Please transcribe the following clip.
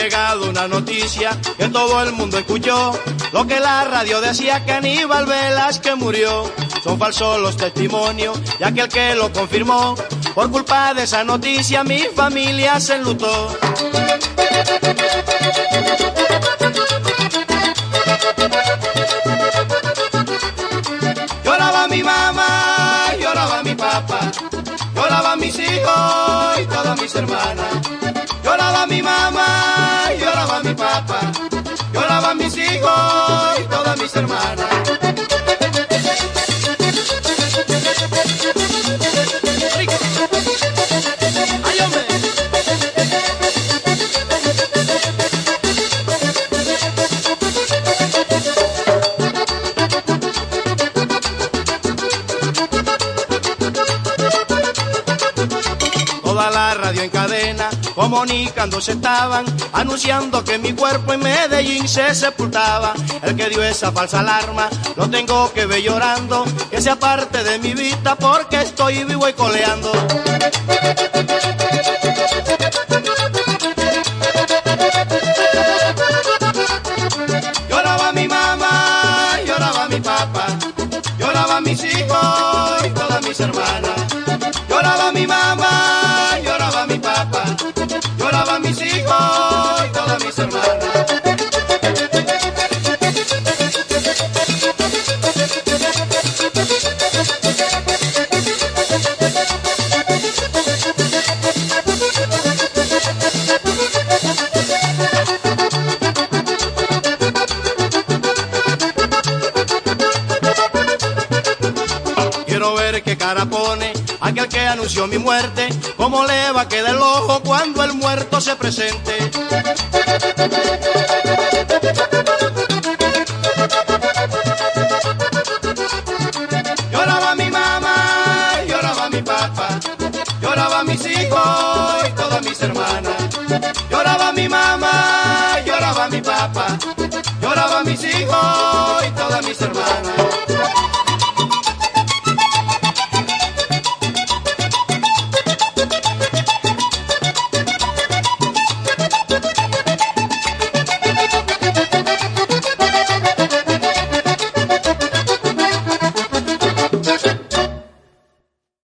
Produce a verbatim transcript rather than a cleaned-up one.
llegado una noticia que todo el mundo escuchó. Lo que la radio decía, que Aníbal Velázquez murió. Son falsos los testimonios y aquel que lo confirmó. Por culpa de esa noticia mi familia se enlutó. Lloraba mi mamá, lloraba mi papá, lloraban mis hijos y todas mis hermanas. Lloraba mi mamá, lloraba mi papá, lloraban mis hijos y todas mis hermanas. ¡Ay, hombre! Toda la radio en cadena, comunicándose estaban, anunciando que mi cuerpo en Medellín se sepultaba. El que dio esa falsa alarma, lo tengo que ver llorando, que sea parte de mi vida porque estoy vivo y coleando. Lloraba mi mamá, lloraba mi papá, lloraban mis hijos y todas mis hermanas. Lloraba mi mamá, lloraba mi papá, lloraban mis hijos y todas mis hermanas. Quiero ver qué cara pone aquel que anunció mi muerte, cómo le va a quedar el ojo cuando el muerto se presente. Lloraba mi mamá, lloraba mi papá, lloraba mis hijos y todas mis hermanas. Lloraba mi mamá, lloraba mi papá, lloraba mis hijos y todas mis hermanas.